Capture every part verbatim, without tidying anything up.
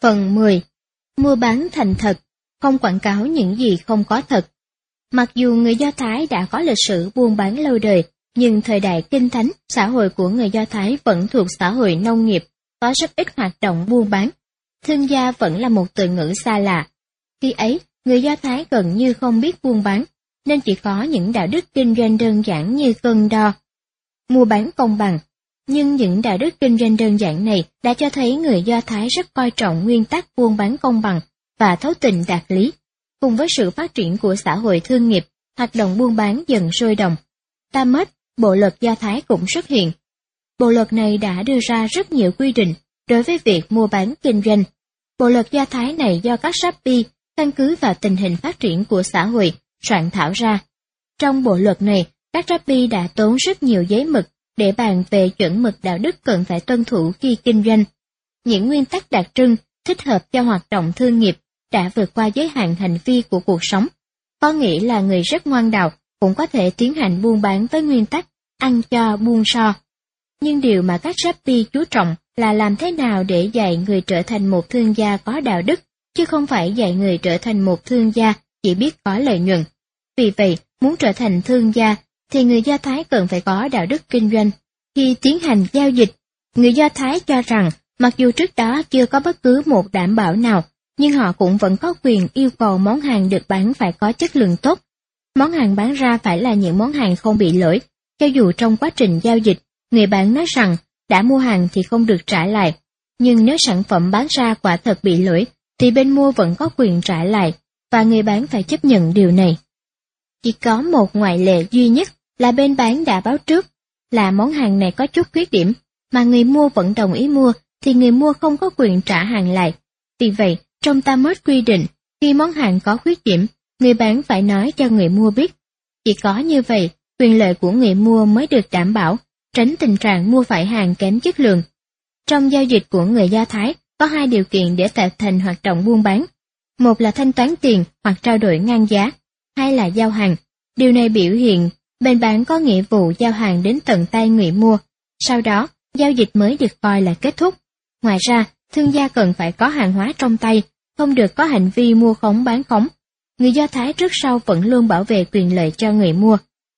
Phần mười. Mua bán thành thật, không quảng cáo những gì không có thật. Mặc dù người Do Thái đã có lịch sử buôn bán lâu đời, nhưng thời đại Kinh Thánh, xã hội của người Do Thái vẫn thuộc xã hội nông nghiệp, có rất ít hoạt động buôn bán. Thương gia vẫn là một từ ngữ xa lạ. Khi ấy, người Do Thái gần như không biết buôn bán, nên chỉ có những đạo đức kinh doanh đơn giản như cân đo, mua bán công bằng. Nhưng những đạo đức kinh doanh đơn giản này đã cho thấy người Do Thái rất coi trọng nguyên tắc buôn bán công bằng và thấu tình đạt lý. Cùng với sự phát triển của xã hội thương nghiệp, hoạt động buôn bán dần sôi động. Talmud, bộ luật Do Thái cũng xuất hiện. Bộ luật này đã đưa ra rất nhiều quy định đối với việc mua bán kinh doanh. Bộ luật Do Thái này do các rabbi căn cứ vào tình hình phát triển của xã hội soạn thảo ra. Trong bộ luật này, các rabbi đã tốn rất nhiều giấy mực để bàn về chuẩn mực đạo đức cần phải tuân thủ khi kinh doanh. Những nguyên tắc đặc trưng thích hợp cho hoạt động thương nghiệp đã vượt qua giới hạn hành vi của cuộc sống. Có nghĩa là người rất ngoan đạo cũng có thể tiến hành buôn bán với nguyên tắc ăn cho buôn so. Nhưng điều mà các rabbi chú trọng là làm thế nào để dạy người trở thành một thương gia có đạo đức, chứ không phải dạy người trở thành một thương gia chỉ biết có lợi nhuận. Vì vậy, muốn trở thành thương gia, thì người Do Thái cần phải có đạo đức kinh doanh. Khi tiến hành giao dịch, người Do Thái cho rằng, mặc dù trước đó chưa có bất cứ một đảm bảo nào, nhưng họ cũng vẫn có quyền yêu cầu món hàng được bán phải có chất lượng tốt. Món hàng bán ra phải là những món hàng không bị lỗi, cho dù trong quá trình giao dịch, người bán nói rằng đã mua hàng thì không được trả lại. Nhưng nếu sản phẩm bán ra quả thật bị lỗi, thì bên mua vẫn có quyền trả lại, và người bán phải chấp nhận điều này. Chỉ có một ngoại lệ duy nhất là bên bán đã báo trước là món hàng này có chút khuyết điểm, mà người mua vẫn đồng ý mua, thì người mua không có quyền trả hàng lại. Vì vậy, trong Talmud quy định, khi món hàng có khuyết điểm, người bán phải nói cho người mua biết. Chỉ có như vậy, quyền lợi của người mua mới được đảm bảo, tránh tình trạng mua phải hàng kém chất lượng. Trong giao dịch của người Do Thái, có hai điều kiện để tạo thành hoạt động buôn bán. Một là thanh toán tiền hoặc trao đổi ngang giá, hai là giao hàng. Điều này biểu hiện bên bán có nghĩa vụ giao hàng đến tận tay người mua. Sau đó, giao dịch mới được coi là kết thúc. Ngoài ra, thương gia cần phải có hàng hóa trong tay, không được có hành vi mua khống bán khống. Người Do Thái trước sau vẫn luôn bảo vệ quyền lợi cho người mua.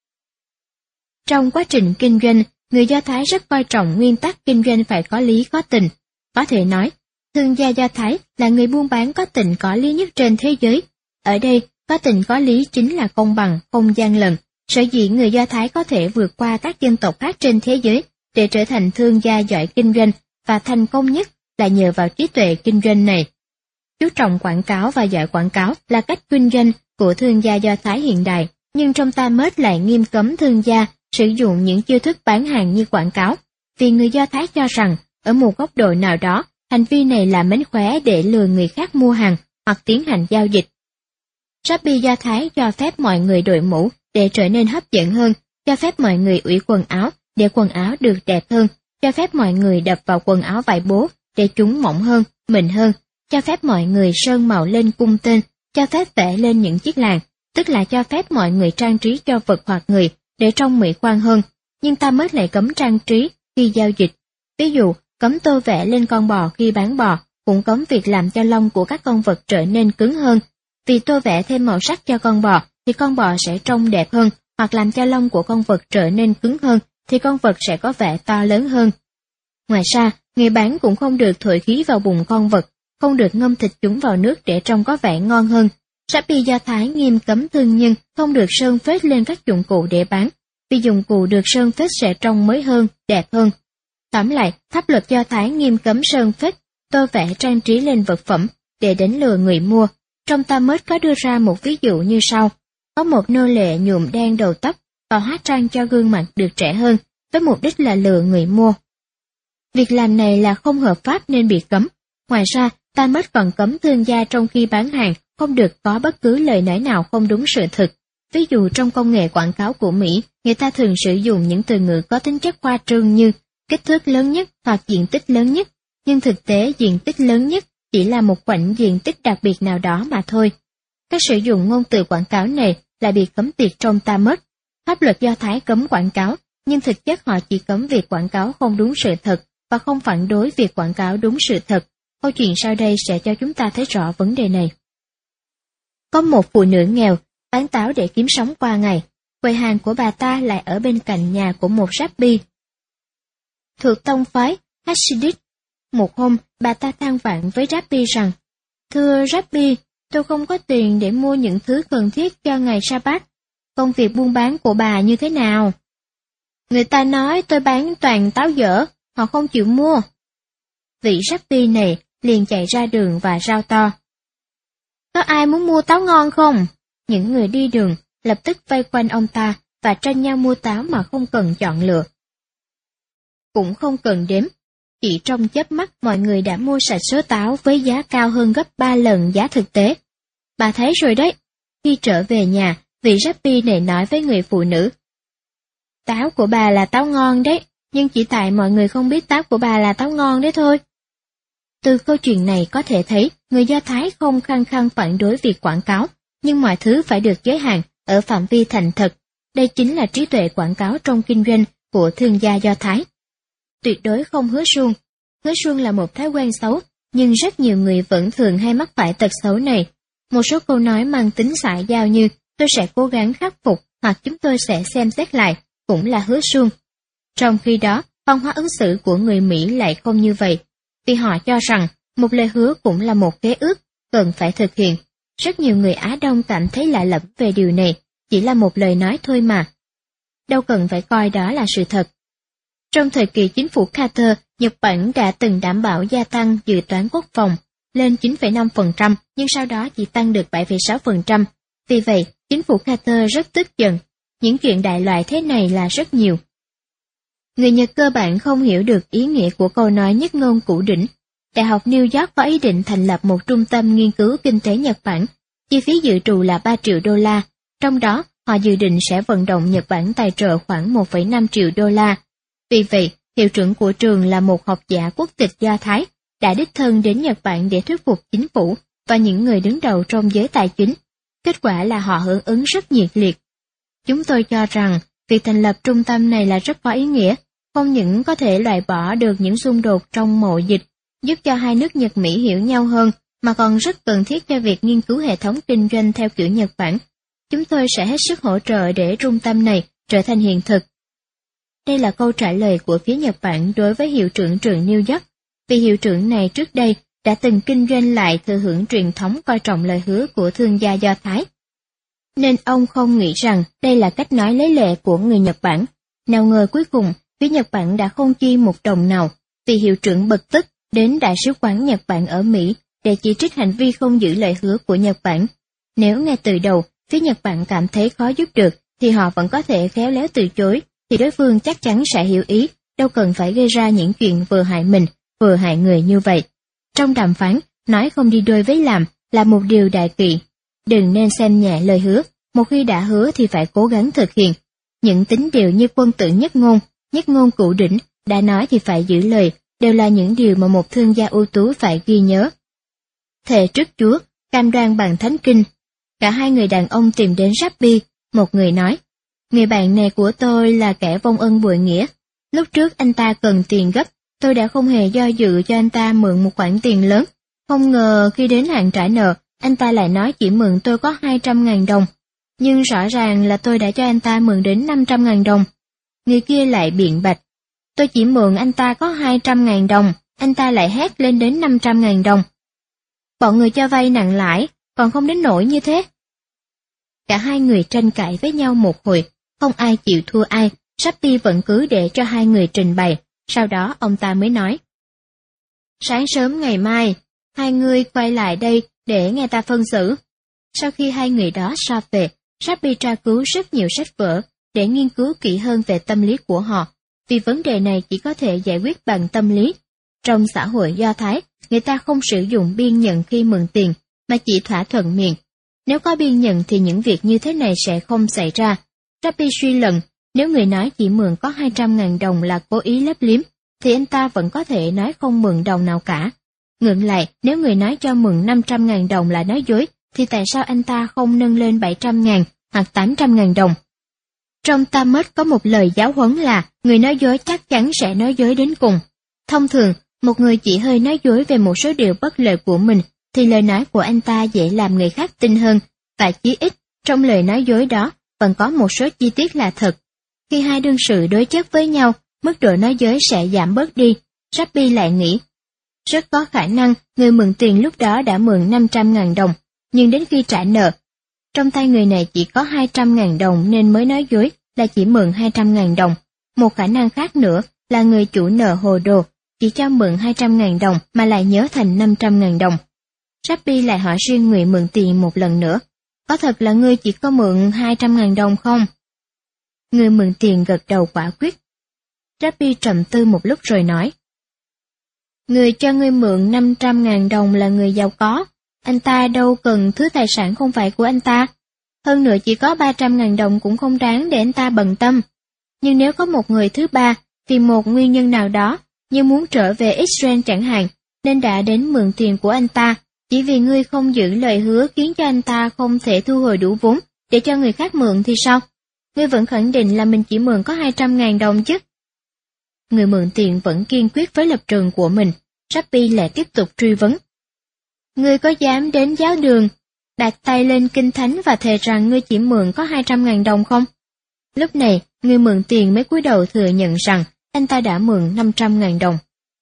Trong quá trình kinh doanh, người Do Thái rất coi trọng nguyên tắc kinh doanh phải có lý có tình. Có thể nói, thương gia Do Thái là người buôn bán có tình có lý nhất trên thế giới. Ở đây, có tình có lý chính là công bằng, không gian lận. Sở dĩ người Do Thái có thể vượt qua các dân tộc khác trên thế giới để trở thành thương gia giỏi kinh doanh và thành công nhất là nhờ vào trí tuệ kinh doanh này. Chú trọng quảng cáo và giỏi quảng cáo là cách kinh doanh của thương gia Do Thái hiện đại, nhưng trong Talmud lại nghiêm cấm thương gia sử dụng những chiêu thức bán hàng như quảng cáo, vì người Do Thái cho rằng, ở một góc độ nào đó, hành vi này là mánh khóe để lừa người khác mua hàng hoặc tiến hành giao dịch. Rabbi Do Thái cho phép mọi người đội mũ để trở nên hấp dẫn hơn, cho phép mọi người ủy quần áo để quần áo được đẹp hơn, cho phép mọi người đập vào quần áo vải bố để chúng mỏng hơn, mịn hơn, cho phép mọi người sơn màu lên cung tên, cho phép vẽ lên những chiếc làn, tức là cho phép mọi người trang trí cho vật hoặc người để trông mỹ quan hơn. Nhưng ta mới lại cấm trang trí khi giao dịch. Ví dụ, cấm tô vẽ lên con bò khi bán bò, cũng cấm việc làm cho lông của các con vật trở nên cứng hơn. Vì tô vẽ thêm màu sắc cho con bò thì con bò sẽ trông đẹp hơn, hoặc làm cho lông của con vật trở nên cứng hơn thì con vật sẽ có vẻ to lớn hơn. Ngoài ra, người bán cũng không được thổi khí vào bụng con vật, không được ngâm thịt chúng vào nước để trông có vẻ ngon hơn. Rabbi Do Thái nghiêm cấm thương nhân không được sơn phết lên các dụng cụ để bán, vì dụng cụ được sơn phết sẽ trông mới hơn, đẹp hơn. Tóm lại, pháp luật Do Thái nghiêm cấm sơn phết, tô vẽ trang trí lên vật phẩm để đánh lừa người mua. Trong Talmud có đưa ra một ví dụ như sau: có một nô lệ nhuộm đen đầu tóc và hóa trang cho gương mặt được trẻ hơn, với mục đích là lừa người mua. Việc làm này là không hợp pháp nên bị cấm. Ngoài ra, Talmud còn cấm thương gia trong khi bán hàng không được có bất cứ lời nói nào không đúng sự thực. Ví dụ trong công nghệ quảng cáo của Mỹ, người ta thường sử dụng những từ ngữ có tính chất khoa trương như kích thước lớn nhất hoặc diện tích lớn nhất, nhưng thực tế diện tích lớn nhất chỉ là một khoảnh diện tích đặc biệt nào đó mà thôi. Các sử dụng ngôn từ quảng cáo này là bị cấm tiệt trong Talmud. Pháp luật Do Thái cấm quảng cáo, nhưng thực chất họ chỉ cấm việc quảng cáo không đúng sự thật và không phản đối việc quảng cáo đúng sự thật. câu chuyện sau đây sẽ cho chúng ta thấy rõ vấn đề này. Có một phụ nữ nghèo, bán táo để kiếm sống qua ngày. Quầy hàng của bà ta lại ở bên cạnh nhà của một rabbi thuộc tông phái Hasidic. Một hôm, bà ta than vãn với rabbi rằng, thưa rabbi, tôi không có tiền để mua những thứ cần thiết cho ngày Sa-bát. Công việc buôn bán của bà như thế nào? Người ta nói tôi bán toàn táo dở, họ không chịu mua. Vị rabbi này liền chạy ra đường và rao to. Có ai muốn mua táo ngon không? Những người đi đường lập tức vây quanh ông ta và tranh nhau mua táo mà không cần chọn lựa. Cũng không cần đếm. Chỉ trong chớp mắt mọi người đã mua sạch số táo với giá cao hơn gấp ba lần giá thực tế. Bà thấy rồi đấy. Khi trở về nhà, vị rabbi này nói với người phụ nữ. Táo của bà là táo ngon đấy, nhưng chỉ tại mọi người không biết táo của bà là táo ngon đấy thôi. Từ câu chuyện này có thể thấy, người Do Thái không khăng khăng phản đối việc quảng cáo, nhưng mọi thứ phải được giới hạn ở phạm vi thành thật. Đây chính là trí tuệ quảng cáo trong kinh doanh của thương gia Do Thái. Tuyệt đối không hứa suông. Hứa suông là một thói quen xấu, nhưng rất nhiều người vẫn thường hay mắc phải tật xấu này. Một số câu nói mang tính xã giao như tôi sẽ cố gắng khắc phục hoặc chúng tôi sẽ xem xét lại, cũng là hứa suông. Trong khi đó, văn hóa ứng xử của người Mỹ lại không như vậy, vì họ cho rằng một lời hứa cũng là một khế ước, cần phải thực hiện. Rất nhiều người Á Đông cảm thấy lạ lẫm về điều này, chỉ là một lời nói thôi mà. Đâu cần phải coi đó là sự thật. Trong thời kỳ chính phủ Carter, Nhật Bản đã từng đảm bảo gia tăng dự toán quốc phòng lên chín phẩy năm phần trăm, nhưng sau đó chỉ tăng được bảy phẩy sáu phần trăm. Vì vậy, chính phủ Carter rất tức giận. Những chuyện đại loại thế này là rất nhiều. Người Nhật cơ bản không hiểu được ý nghĩa của câu nói nhất ngôn cửu đỉnh. Đại học New York có ý định thành lập một trung tâm nghiên cứu kinh tế Nhật Bản. Chi phí dự trù là ba triệu đô la. Trong đó, họ dự định sẽ vận động Nhật Bản tài trợ khoảng một phẩy năm triệu đô la. Vì vậy, hiệu trưởng của trường là một học giả quốc tịch Do Thái, đã đích thân đến Nhật Bản để thuyết phục chính phủ và những người đứng đầu trong giới tài chính. Kết quả là họ hưởng ứng rất nhiệt liệt. Chúng tôi cho rằng, việc thành lập trung tâm này là rất có ý nghĩa, không những có thể loại bỏ được những xung đột trong mậu dịch, giúp cho hai nước Nhật Mỹ hiểu nhau hơn, mà còn rất cần thiết cho việc nghiên cứu hệ thống kinh doanh theo kiểu Nhật Bản. Chúng tôi sẽ hết sức hỗ trợ để trung tâm này trở thành hiện thực. Đây là câu trả lời của phía Nhật Bản đối với hiệu trưởng trường New York, vì hiệu trưởng này trước đây đã từng kinh doanh lại thừa hưởng truyền thống coi trọng lời hứa của thương gia Do Thái. Nên ông không nghĩ rằng đây là cách nói lấy lệ của người Nhật Bản. Nào ngờ cuối cùng, phía Nhật Bản đã không chi một đồng nào, vì hiệu trưởng bực tức đến Đại sứ quán Nhật Bản ở Mỹ để chỉ trích hành vi không giữ lời hứa của Nhật Bản. Nếu ngay từ đầu, phía Nhật Bản cảm thấy khó giúp được, thì họ vẫn có thể khéo léo từ chối, thì đối phương chắc chắn sẽ hiểu ý, đâu cần phải gây ra những chuyện vừa hại mình, vừa hại người như vậy. Trong đàm phán, nói không đi đôi với làm là một điều đại kỵ. Đừng nên xem nhẹ lời hứa, một khi đã hứa thì phải cố gắng thực hiện. Những tín điều như quân tử nhất ngôn, nhất ngôn cửu đỉnh, đã nói thì phải giữ lời, đều là những điều mà một thương gia ưu tú phải ghi nhớ. Thề trước Chúa, cam đoan bằng thánh kinh. Cả hai người đàn ông tìm đến Rabbi, một người nói, người bạn này của tôi là kẻ vong ân bội nghĩa. Lúc trước anh ta cần tiền gấp, tôi đã không hề do dự cho anh ta mượn một khoản tiền lớn. Không ngờ khi đến hạn trả nợ, anh ta lại nói chỉ mượn tôi có hai trăm ngàn đồng. Nhưng rõ ràng là tôi đã cho anh ta mượn đến năm trăm ngàn đồng. Người kia lại biện bạch. Tôi chỉ mượn anh ta có hai trăm ngàn đồng, anh ta lại hét lên đến năm trăm ngàn đồng. Bọn người cho vay nặng lãi, còn không đến nỗi như thế. Cả hai người tranh cãi với nhau một hồi, không ai chịu thua ai, Rabbi vẫn cứ để cho hai người trình bày, sau đó ông ta mới nói. Sáng sớm ngày mai, hai người quay lại đây để nghe ta phân xử. Sau khi hai người đó ra về, Rabbi tra cứu rất nhiều sách vở để nghiên cứu kỹ hơn về tâm lý của họ, vì vấn đề này chỉ có thể giải quyết bằng tâm lý. Trong xã hội Do Thái, người ta không sử dụng biên nhận khi mượn tiền, mà chỉ thỏa thuận miệng. Nếu có biên nhận thì những việc như thế này sẽ không xảy ra. Rabbi suy luận, nếu người nói chỉ mượn có hai trăm ngàn đồng là cố ý lấp liếm, thì anh ta vẫn có thể nói không mượn đồng nào cả. Ngược lại, nếu người nói cho mượn năm trăm ngàn đồng là nói dối, thì tại sao anh ta không nâng lên bảy trăm ngàn hoặc tám trăm ngàn đồng? Trong Talmud có một lời giáo huấn là người nói dối chắc chắn sẽ nói dối đến cùng. Thông thường, Một người chỉ hơi nói dối về một số điều bất lợi của mình, thì lời nói của anh ta dễ làm người khác tin hơn, và chí ít, trong lời nói dối đó, vẫn có một số chi tiết là thật. Khi hai đương sự đối chất với nhau, mức độ nói dối sẽ giảm bớt đi. Rabbi lại nghĩ, rất có khả năng người mượn tiền lúc đó đã mượn năm trăm ngàn đồng, nhưng đến khi trả nợ, trong tay người này chỉ có hai trăm ngàn đồng nên mới nói dối là chỉ mượn hai trăm ngàn đồng. Một khả năng khác nữa là người chủ nợ hồ đồ, chỉ cho mượn hai trăm ngàn đồng mà lại nhớ thành năm trăm ngàn đồng. Rabbi lại hỏi riêng người mượn tiền một lần nữa, có thật là ngươi chỉ có mượn hai trăm ngàn đồng không? Người mượn tiền gật đầu quả quyết. Rabbi trầm tư một lúc rồi nói, người cho ngươi mượn năm trăm ngàn đồng là người giàu có, anh ta đâu cần thứ tài sản không phải của anh ta. Hơn nữa chỉ có ba trăm ngàn đồng cũng không đáng để anh ta bận tâm. Nhưng nếu có một người thứ ba, vì một nguyên nhân nào đó, như muốn trở về Israel chẳng hạn, nên đã đến mượn tiền của anh ta, chỉ vì ngươi không giữ lời hứa khiến cho anh ta không thể thu hồi đủ vốn để cho người khác mượn thì sao? Ngươi vẫn khẳng định là mình chỉ mượn có hai trăm ngàn đồng chứ? Người mượn tiền vẫn kiên quyết với lập trường của mình. Rabbi lại tiếp tục truy vấn. Ngươi có dám đến giáo đường, đặt tay lên kinh thánh và thề rằng ngươi chỉ mượn có hai trăm ngàn đồng không? Lúc này, người mượn tiền mới cúi đầu thừa nhận rằng anh ta đã mượn năm trăm ngàn đồng.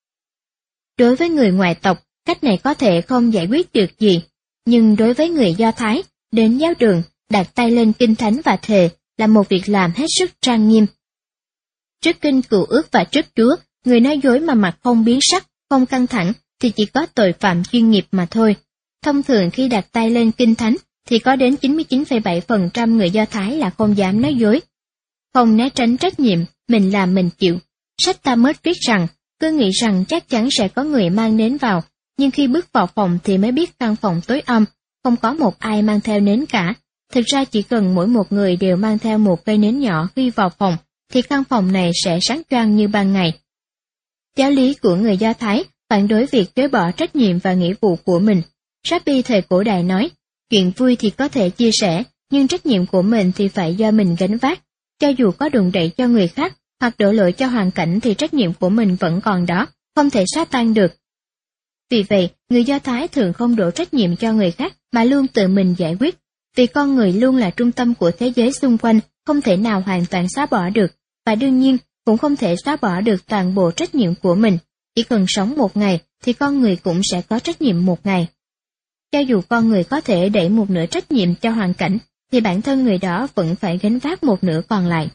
Đối với người ngoại tộc, cách này có thể không giải quyết được gì, nhưng đối với người Do Thái, đến giáo đường, đặt tay lên kinh thánh và thề là một việc làm hết sức trang nghiêm. Trước kinh cựu ước và trước Chúa, người nói dối mà mặt không biến sắc, không căng thẳng thì chỉ có tội phạm chuyên nghiệp mà thôi. Thông thường khi đặt tay lên kinh thánh thì có đến chín mươi chín phẩy bảy phần trăm người Do Thái là không dám nói dối. Không né tránh trách nhiệm, mình làm mình chịu. Sách Talmud viết rằng, cứ nghĩ rằng chắc chắn sẽ có người mang nến vào, nhưng khi bước vào phòng thì mới biết căn phòng tối om, không có một ai mang theo nến cả. Thực ra chỉ cần mỗi một người đều mang theo một cây nến nhỏ khi vào phòng, thì căn phòng này sẽ sáng choang như ban ngày. Giáo lý của người Do Thái phản đối việc chối bỏ trách nhiệm và nghĩa vụ của mình. Rabbi thời cổ đại nói, chuyện vui thì có thể chia sẻ, nhưng trách nhiệm của mình thì phải do mình gánh vác. Cho dù có đùn đẩy cho người khác hoặc đổ lỗi cho hoàn cảnh thì trách nhiệm của mình vẫn còn đó, không thể xóa tan được. Vì vậy, người Do Thái thường không đổ trách nhiệm cho người khác mà luôn tự mình giải quyết. Vì con người luôn là trung tâm của thế giới xung quanh, không thể nào hoàn toàn xóa bỏ được, và đương nhiên cũng không thể xóa bỏ được toàn bộ trách nhiệm của mình. Chỉ cần sống một ngày thì con người cũng sẽ có trách nhiệm một ngày. Cho dù con người có thể đẩy một nửa trách nhiệm cho hoàn cảnh, thì bản thân người đó vẫn phải gánh vác một nửa còn lại.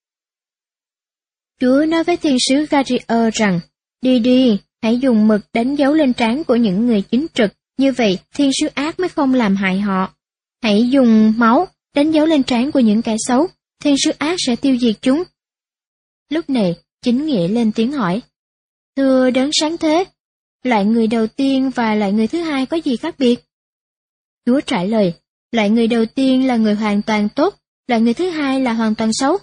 Chúa nói với thiên sứ Gabriel rằng, đi đi, hãy dùng mực đánh dấu lên trán của những người chính trực, như vậy thiên sứ ác mới không làm hại họ. Hãy dùng máu đánh dấu lên trán của những kẻ xấu, thiên sứ ác sẽ tiêu diệt chúng. Lúc này, chính nghĩa lên tiếng hỏi, thưa đấng sáng thế, loại người đầu tiên và loại người thứ hai có gì khác biệt? Chúa trả lời, loại người đầu tiên là người hoàn toàn tốt, loại người thứ hai là hoàn toàn xấu.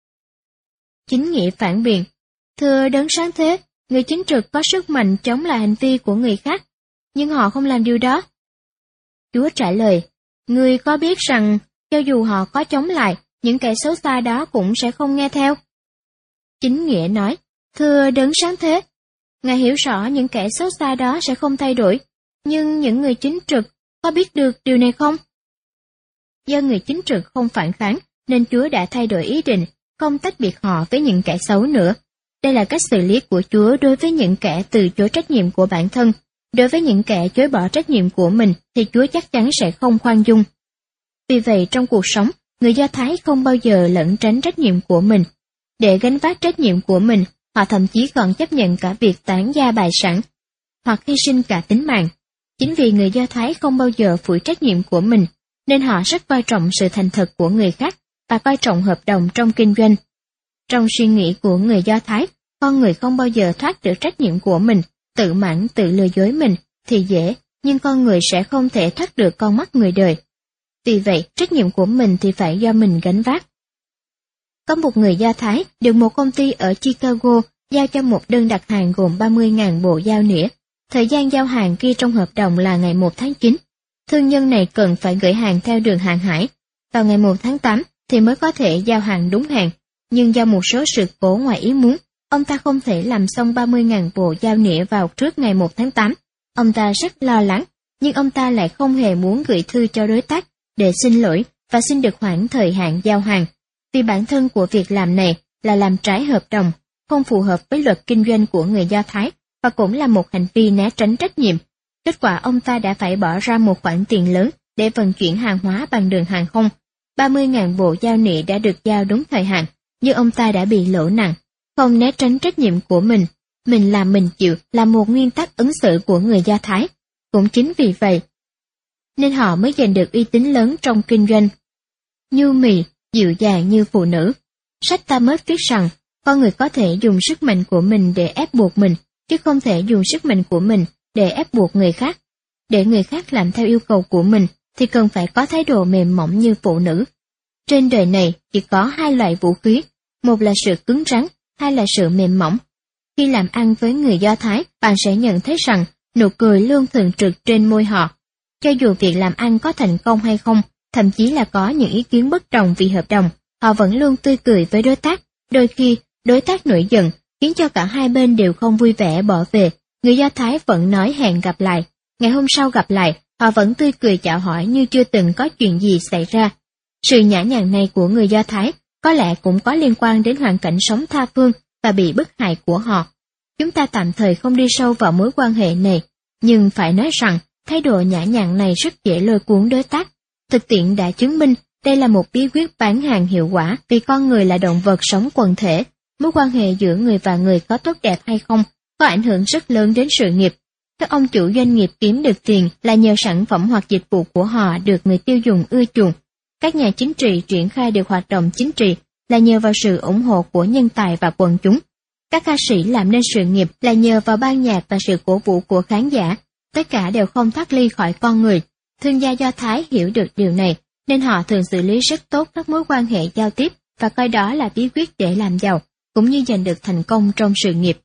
Chính nghĩa phản biện, thưa đấng sáng thế, người chính trực có sức mạnh chống lại hành vi của người khác, nhưng họ không làm điều đó. Chúa trả lời, ngươi có biết rằng, cho dù họ có chống lại, những kẻ xấu xa đó cũng sẽ không nghe theo. Chính nghĩa nói, thưa đấng sáng thế, ngài hiểu rõ những kẻ xấu xa đó sẽ không thay đổi, nhưng những người chính trực có biết được điều này không? Do người chính trực không phản kháng, nên Chúa đã thay đổi ý định, không tách biệt họ với những kẻ xấu nữa. Đây là cách xử lý của Chúa đối với những kẻ từ chối trách nhiệm của bản thân. Đối với những kẻ chối bỏ trách nhiệm của mình thì Chúa chắc chắn sẽ không khoan dung. Vì vậy trong cuộc sống, người Do Thái không bao giờ lẩn tránh trách nhiệm của mình. Để gánh vác trách nhiệm của mình, họ thậm chí còn chấp nhận cả việc tán gia tài sản, hoặc hy sinh cả tính mạng. Chính vì người Do Thái không bao giờ phủi trách nhiệm của mình, nên họ rất coi trọng sự thành thật của người khác và coi trọng hợp đồng trong kinh doanh. Trong suy nghĩ của người Do Thái, con người không bao giờ thoát được trách nhiệm của mình, tự mãn tự lừa dối mình thì dễ, nhưng con người sẽ không thể thoát được con mắt người đời. Vì vậy, trách nhiệm của mình thì phải do mình gánh vác. Có một người Do Thái được một công ty ở Chicago giao cho một đơn đặt hàng gồm ba mươi nghìn bộ dao nĩa. Thời gian giao hàng ghi trong hợp đồng là ngày một tháng chín. Thương nhân này cần phải gửi hàng theo đường hàng hải. Vào ngày một tháng tám thì mới có thể giao hàng đúng hạn, nhưng do một số sự cố ngoài ý muốn, Ông ta không thể làm xong ba mươi nghìn bộ dao nĩa vào trước ngày một tháng tám. Ông ta rất lo lắng, nhưng ông ta lại không hề muốn gửi thư cho đối tác để xin lỗi và xin được hoãn thời hạn giao hàng, vì bản thân của việc làm này là làm trái hợp đồng, không phù hợp với luật kinh doanh của người Do Thái và cũng là một hành vi né tránh trách nhiệm. Kết quả ông ta đã phải bỏ ra một khoản tiền lớn để vận chuyển hàng hóa bằng đường hàng không. ba mươi nghìn bộ dao nĩa đã được giao đúng thời hạn, nhưng ông ta đã bị lỗ nặng, không né tránh trách nhiệm của mình. Mình làm mình chịu là một nguyên tắc ứng xử của người Do Thái. Cũng chính vì vậy, nên họ mới giành được uy tín lớn trong kinh doanh. Nhu mì, dịu dàng như phụ nữ. Sách Talmud viết rằng, con người có thể dùng sức mạnh của mình để ép buộc mình, chứ không thể dùng sức mạnh của mình để ép buộc người khác. Để người khác làm theo yêu cầu của mình, thì cần phải có thái độ mềm mỏng như phụ nữ. Trên đời này chỉ có hai loại vũ khí, một là sự cứng rắn, hai là sự mềm mỏng. Khi làm ăn với người Do Thái, bạn sẽ nhận thấy rằng nụ cười luôn thường trực trên môi họ. Cho dù việc làm ăn có thành công hay không, thậm chí là có những ý kiến bất đồng vì hợp đồng, họ vẫn luôn tươi cười với đối tác. Đôi khi, đối tác nổi giận, khiến cho cả hai bên đều không vui vẻ bỏ về. Người Do Thái vẫn nói hẹn gặp lại. Ngày hôm sau gặp lại, họ vẫn tươi cười chào hỏi như chưa từng có chuyện gì xảy ra. Sự nhã nhặn này của người Do Thái có lẽ cũng có liên quan đến hoàn cảnh sống tha phương và bị bức hại của họ. Chúng ta tạm thời không đi sâu vào mối quan hệ này, nhưng phải nói rằng thái độ nhã nhặn này rất dễ lôi cuốn đối tác. Thực tiễn đã chứng minh đây là một bí quyết bán hàng hiệu quả, vì con người là động vật sống quần thể. Mối quan hệ giữa người và người có tốt đẹp hay không có ảnh hưởng rất lớn đến sự nghiệp. Các ông chủ doanh nghiệp kiếm được tiền là nhờ sản phẩm hoặc dịch vụ của họ được người tiêu dùng ưa chuộng. Các nhà chính trị triển khai được hoạt động chính trị là nhờ vào sự ủng hộ của nhân tài và quần chúng. Các ca sĩ làm nên sự nghiệp là nhờ vào ban nhạc và sự cổ vũ của khán giả. Tất cả đều không thoát ly khỏi con người. Thương gia Do Thái hiểu được điều này, nên họ thường xử lý rất tốt các mối quan hệ giao tiếp và coi đó là bí quyết để làm giàu, cũng như giành được thành công trong sự nghiệp.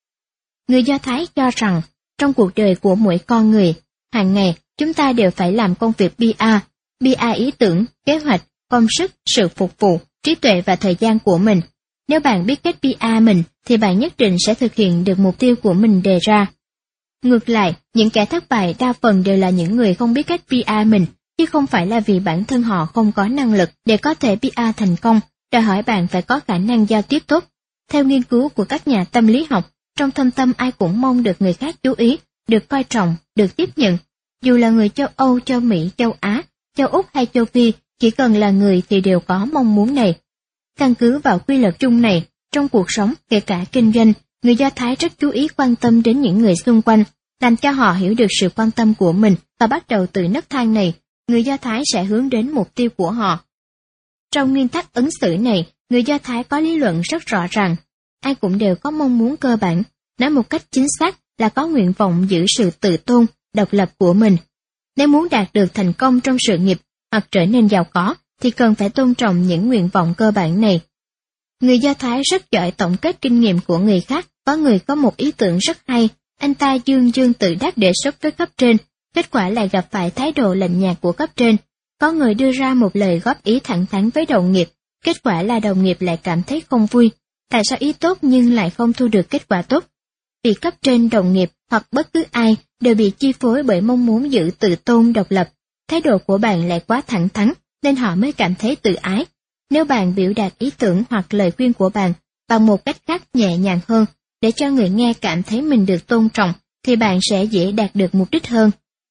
Người Do Thái cho rằng, trong cuộc đời của mỗi con người, hàng ngày chúng ta đều phải làm công việc pê e, pê e ý tưởng, kế hoạch, công sức, sự phục vụ, trí tuệ và thời gian của mình. Nếu bạn biết cách pê e mình, thì bạn nhất định sẽ thực hiện được mục tiêu của mình đề ra. Ngược lại, những kẻ thất bại đa phần đều là những người không biết cách pê e mình, chứ không phải là vì bản thân họ không có năng lực để có thể pê e thành công, đòi hỏi bạn phải có khả năng giao tiếp tốt. Theo nghiên cứu của các nhà tâm lý học, trong thâm tâm ai cũng mong được người khác chú ý, được coi trọng, được tiếp nhận. Dù là người châu Âu, châu Mỹ, châu Á, châu Úc hay châu Phi, chỉ cần là người thì đều có mong muốn này. Căn cứ vào quy luật chung này, trong cuộc sống, kể cả kinh doanh, người Do Thái rất chú ý quan tâm đến những người xung quanh, làm cho họ hiểu được sự quan tâm của mình, và bắt đầu từ nấc thang này, người Do Thái sẽ hướng đến mục tiêu của họ. Trong nguyên tắc ứng xử này, người Do Thái có lý luận rất rõ ràng. Ai cũng đều có mong muốn cơ bản, nói một cách chính xác là có nguyện vọng giữ sự tự tôn, độc lập của mình. Nếu muốn đạt được thành công trong sự nghiệp hoặc trở nên giàu có, thì cần phải tôn trọng những nguyện vọng cơ bản này. Người Do Thái rất giỏi tổng kết kinh nghiệm của người khác. Có người có một ý tưởng rất hay, anh ta dương dương tự đắc đề xuất với cấp trên, kết quả lại gặp phải thái độ lạnh nhạt của cấp trên. Có người đưa ra một lời góp ý thẳng thắn với đồng nghiệp, kết quả là đồng nghiệp lại cảm thấy không vui. Tại sao ý tốt nhưng lại không thu được kết quả tốt? Vì cấp trên, đồng nghiệp hoặc bất cứ ai đều bị chi phối bởi mong muốn giữ tự tôn độc lập. Thái độ của bạn lại quá thẳng thắn, nên họ mới cảm thấy tự ái. Nếu bạn biểu đạt ý tưởng hoặc lời khuyên của bạn bằng một cách khác nhẹ nhàng hơn, để cho người nghe cảm thấy mình được tôn trọng, thì bạn sẽ dễ đạt được mục đích hơn.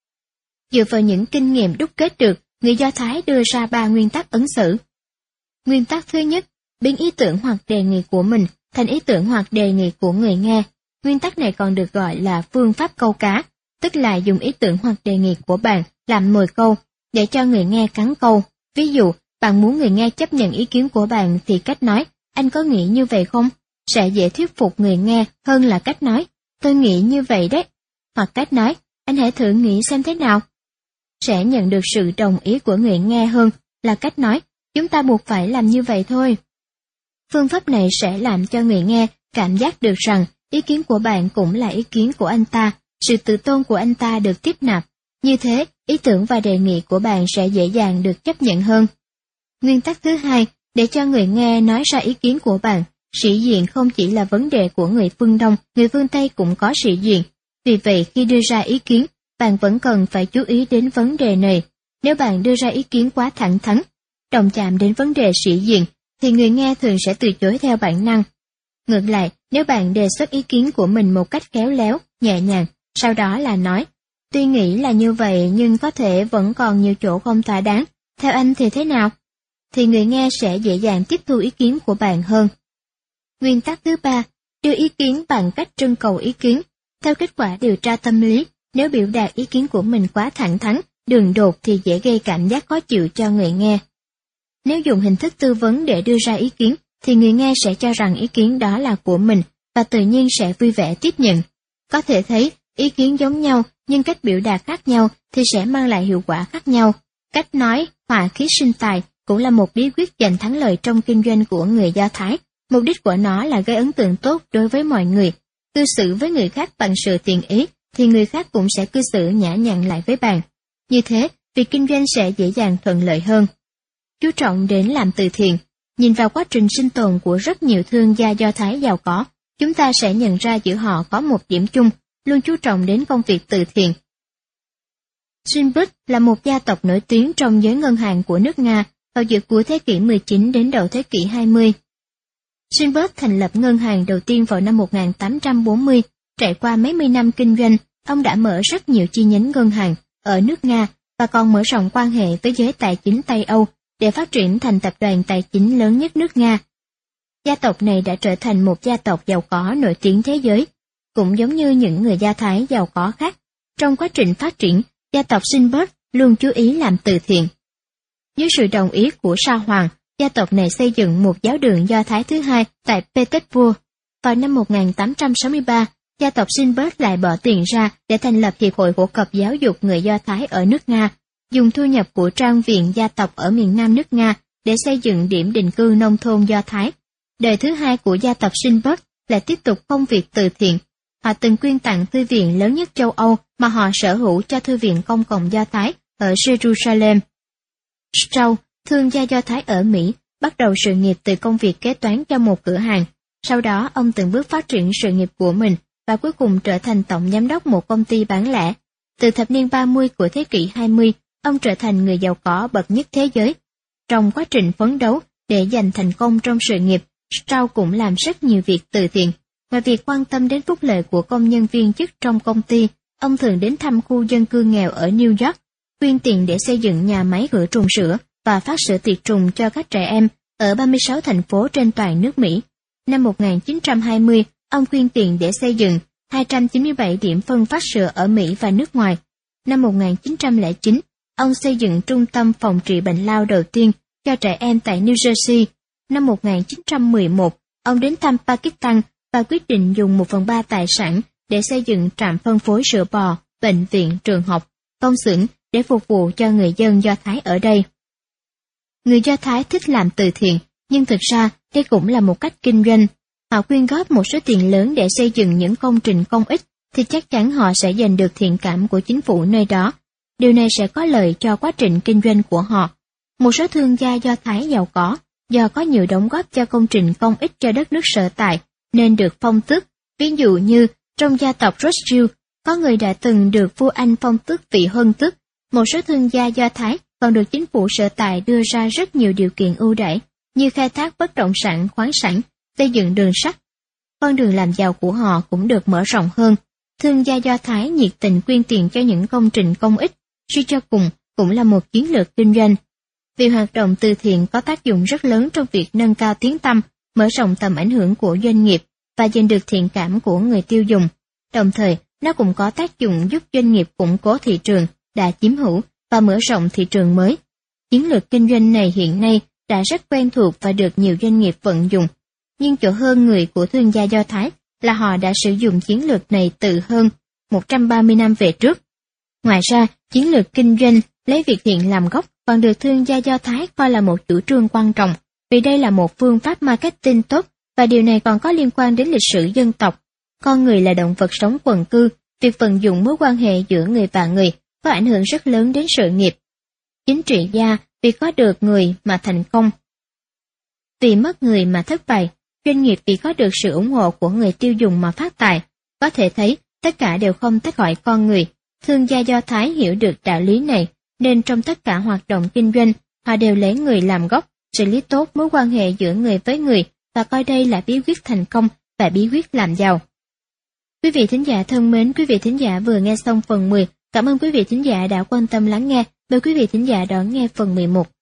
Dựa vào những kinh nghiệm đúc kết được, người Do Thái đưa ra ba nguyên tắc ứng xử. Nguyên tắc thứ nhất, biến ý tưởng hoặc đề nghị của mình thành ý tưởng hoặc đề nghị của người nghe. Nguyên tắc này còn được gọi là phương pháp câu cá, tức là dùng ý tưởng hoặc đề nghị của bạn làm mồi câu, để cho người nghe cắn câu. Ví dụ, bạn muốn người nghe chấp nhận ý kiến của bạn thì cách nói, anh có nghĩ như vậy không? Sẽ dễ thuyết phục người nghe hơn là cách nói, tôi nghĩ như vậy đấy. Hoặc cách nói, anh hãy thử nghĩ xem thế nào. Sẽ nhận được sự đồng ý của người nghe hơn là cách nói, chúng ta buộc phải làm như vậy thôi. Phương pháp này sẽ làm cho người nghe cảm giác được rằng ý kiến của bạn cũng là ý kiến của anh ta, sự tự tôn của anh ta được tiếp nạp. Như thế, ý tưởng và đề nghị của bạn sẽ dễ dàng được chấp nhận hơn. Nguyên tắc thứ hai, để cho người nghe nói ra ý kiến của bạn, Sĩ diện không chỉ là vấn đề của người phương Đông, người phương Tây cũng có sĩ diện. Vì vậy khi đưa ra ý kiến, bạn vẫn cần phải chú ý đến vấn đề này. Nếu bạn đưa ra ý kiến quá thẳng thắn, động chạm đến vấn đề sĩ diện, thì người nghe thường sẽ từ chối theo bản năng. Ngược lại, nếu bạn đề xuất ý kiến của mình một cách khéo léo, nhẹ nhàng, sau đó là nói, tuy nghĩ là như vậy nhưng có thể vẫn còn nhiều chỗ không thỏa đáng, theo anh thì thế nào? Thì người nghe sẽ dễ dàng tiếp thu ý kiến của bạn hơn. Nguyên tắc thứ ba, đưa ý kiến bằng cách trưng cầu ý kiến. Theo kết quả điều tra tâm lý, nếu biểu đạt ý kiến của mình quá thẳng thắn, đường đột thì dễ gây cảm giác khó chịu cho người nghe. Nếu dùng hình thức tư vấn để đưa ra ý kiến, thì người nghe sẽ cho rằng ý kiến đó là của mình và tự nhiên sẽ vui vẻ tiếp nhận. Có thể thấy, ý kiến giống nhau nhưng cách biểu đạt khác nhau thì sẽ mang lại hiệu quả khác nhau. Cách nói, hòa khí sinh tài cũng là một bí quyết giành thắng lợi trong kinh doanh của người Do Thái. Mục đích của nó là gây ấn tượng tốt đối với mọi người. Cư xử với người khác bằng sự thiện ý, thì người khác cũng sẽ cư xử nhã nhặn lại với bạn. Như thế, việc kinh doanh sẽ dễ dàng thuận lợi hơn. Chú trọng đến làm từ thiện. Nhìn vào quá trình sinh tồn của rất nhiều thương gia Do Thái giàu có, chúng ta sẽ nhận ra giữa họ có một điểm chung, luôn chú trọng đến công việc từ thiện. Sinbad là một gia tộc nổi tiếng trong giới ngân hàng của nước Nga vào giữa cuối thế kỷ mười chín đến đầu thế kỷ hai mươi. Sinbad thành lập ngân hàng đầu tiên vào năm một nghìn tám trăm bốn mươi. Trải qua mấy mươi năm kinh doanh, ông đã mở rất nhiều chi nhánh ngân hàng ở nước Nga và còn mở rộng quan hệ với giới tài chính Tây Âu để phát triển thành tập đoàn tài chính lớn nhất nước Nga. Gia tộc này đã trở thành một gia tộc giàu có nổi tiếng thế giới, cũng giống như những người Do Thái giàu có khác. Trong quá trình phát triển, gia tộc Sinbad luôn chú ý làm từ thiện. Dưới sự đồng ý của Sa Hoàng, gia tộc này xây dựng một giáo đường Do Thái thứ hai tại Petersburg. Vào năm một nghìn tám trăm sáu mươi ba, gia tộc Sinbad lại bỏ tiền ra để thành lập Hiệp hội Phổ cập Giáo dục người Do Thái ở nước Nga, dùng thu nhập của trang viện gia tộc ở miền Nam nước Nga để xây dựng điểm định cư nông thôn Do Thái. Đời thứ hai của gia tộc Sinbad lại tiếp tục công việc từ thiện. Họ từng quyên tặng thư viện lớn nhất châu Âu mà họ sở hữu cho Thư viện Công cộng Do Thái ở Jerusalem. Strauss, thương gia Do Thái ở Mỹ, bắt đầu sự nghiệp từ công việc kế toán cho một cửa hàng. Sau đó ông từng bước phát triển sự nghiệp của mình và cuối cùng trở thành tổng giám đốc một công ty bán lẻ. Từ thập niên ba mươi của thế kỷ hai mươi, ông trở thành người giàu có bậc nhất thế giới. Trong quá trình phấn đấu để giành thành công trong sự nghiệp, Strauss cũng làm rất nhiều việc từ thiện. Ngoài việc quan tâm đến phúc lợi của công nhân viên chức trong công ty, ông thường đến thăm khu dân cư nghèo ở New York, quyên tiền để xây dựng nhà máy khử trùng sữa và phát sữa tiệt trùng cho các trẻ em ở ba mươi sáu thành phố trên toàn nước Mỹ. Năm một nghìn chín trăm hai mươi, ông quyên tiền để xây dựng hai trăm chín mươi bảy điểm phân phát sữa ở Mỹ và nước ngoài. Năm một nghìn chín trăm lẻ chín, ông xây dựng trung tâm phòng trị bệnh lao đầu tiên cho trẻ em tại New Jersey. Năm một nghìn chín trăm mười một, ông đến thăm Pakistan và quyết định dùng một phần ba tài sản để xây dựng trạm phân phối sữa bò, bệnh viện, trường học, công xưởng để phục vụ cho người dân Do Thái ở đây. Người Do Thái thích làm từ thiện, nhưng thực ra đây cũng là một cách kinh doanh. Họ quyên góp một số tiền lớn để xây dựng những công trình công ích, thì chắc chắn họ sẽ giành được thiện cảm của chính phủ nơi đó. Điều này sẽ có lợi cho quá trình kinh doanh của họ. Một số thương gia Do Thái giàu có, do có nhiều đóng góp cho công trình công ích cho đất nước sở tại, nên được phong tước. Ví dụ như, trong gia tộc Rothschild, có người đã từng được vua Anh phong tước vị huân tước. Một số thương gia Do Thái còn được chính phủ sở tại đưa ra rất nhiều điều kiện ưu đãi, như khai thác bất động sản, khoáng sản, xây dựng đường sắt. Con đường làm giàu của họ cũng được mở rộng hơn. Thương gia Do Thái nhiệt tình quyên tiền cho những công trình công ích, suy cho cùng cũng là một chiến lược kinh doanh. Vì hoạt động từ thiện có tác dụng rất lớn trong việc nâng cao tiếng tăm, mở rộng tầm ảnh hưởng của doanh nghiệp và giành được thiện cảm của người tiêu dùng. Đồng thời, nó cũng có tác dụng giúp doanh nghiệp củng cố thị trường đã chiếm hữu và mở rộng thị trường mới. Chiến lược kinh doanh này hiện nay đã rất quen thuộc và được nhiều doanh nghiệp vận dụng. Nhưng chỗ hơn người của thương gia Do Thái là họ đã sử dụng chiến lược này từ hơn một trăm ba mươi năm về trước. Ngoài ra, chiến lược kinh doanh lấy việc thiện làm gốc còn được thương gia Do Thái coi là một chủ trương quan trọng, vì đây là một phương pháp marketing tốt và điều này còn có liên quan đến lịch sử dân tộc. Con người là động vật sống quần cư, việc vận dụng mối quan hệ giữa người và người có ảnh hưởng rất lớn đến sự nghiệp. Chính trị gia vì có được người mà thành công, vì mất người mà thất bại. doanh nghiệp vì có được sự ủng hộ của người tiêu dùng mà phát tài. Có thể thấy, tất cả đều không tách khỏi con người. Thương gia Do Thái hiểu được đạo lý này, nên trong tất cả hoạt động kinh doanh, họ đều lấy người làm gốc, xử lý tốt mối quan hệ giữa người với người và coi đây là bí quyết thành công và bí quyết làm giàu. Quý vị thính giả thân mến, quý vị thính giả vừa nghe xong phần mười. Cảm ơn quý vị thính giả đã quan tâm lắng nghe. Mời quý vị thính giả đón nghe phần mười một.